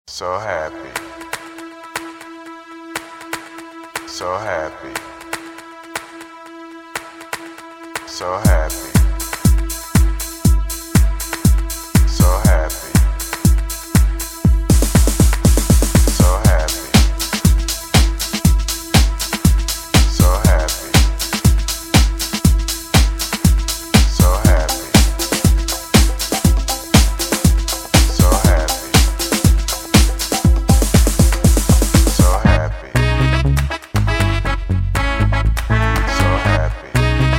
So happy. So happy. So happy. So happy. So happy. So happy. So happy. So happy. So happy. So happy.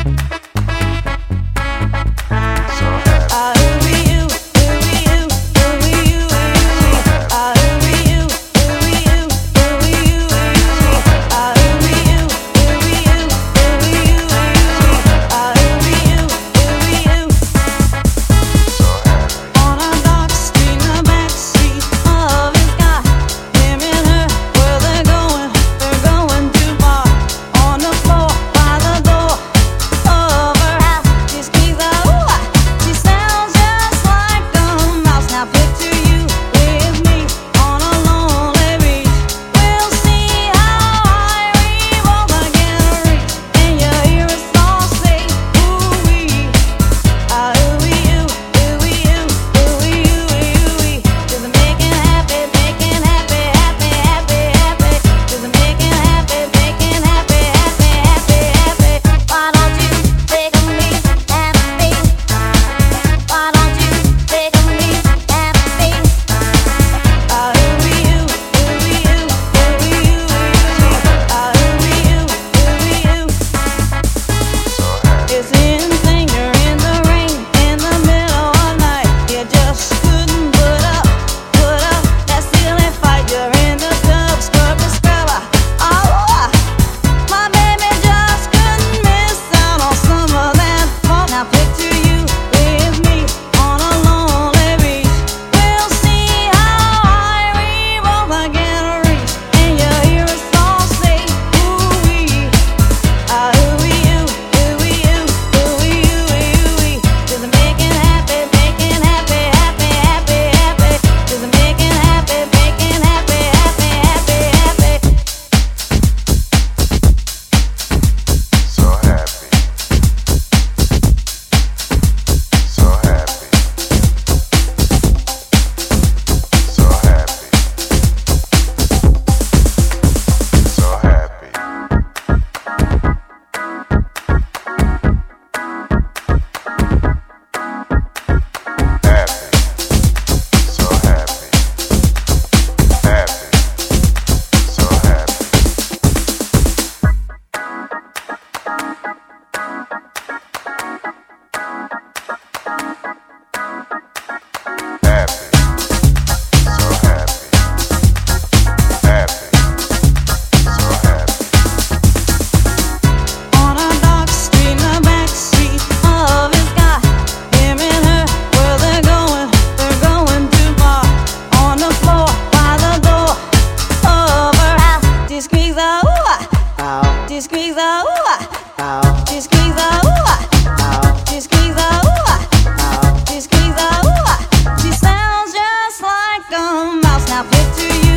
So happy. I envy you, envy you, envy you, I envy you, envy you, envy you, I envy you, envy you, envy you, I envy you, envy you. So happy. On a dark street, in the backseat of his car, him and her, where they're going too far. On the floor by the door of her house, she squeezes out. She sounds just like a mouse. Now picture you with me on a lonely beach. We'll see how high we both are gonna reach, and you hear us all say, ooh-wee. I envy you, envy you, envy you, envy. Just making happy, making happy, happy, happy, happy. Just making happy, making happy, happy, happy, happy. Why don't you take me happy? Why don't you take me happy? I envy you, envy you, envy you, envy. I envy you, envy you. So happy. It's insane, you're in the rain, in the middle of night. You just couldn't put up that silly fight. You're in the tub, scrub the scrubber. Oh, my baby just couldn't miss out on some of that fun. Now picture you with me on a lonely beach. We'll see how high we both are gonna reach, and you hear us all say, ooh-wee. I envy you, envy you, envy you, envy. Just making happy, making happy, happy, happy, happy. Just making happy, making happy, happy, happy, happy. So happy. So happy. So happy. So happy. Happy. So happy. Happy. So happy. Happy. So happy. Happy. So happy. On a dark street, in the backseat of his car, him and her, where they're going too far. On the floor by the door of her house, she squeezes out, she squeezes out, she squeezes out, she squeezes out, she squeezes out. She sounds just like a mouse. Now picture you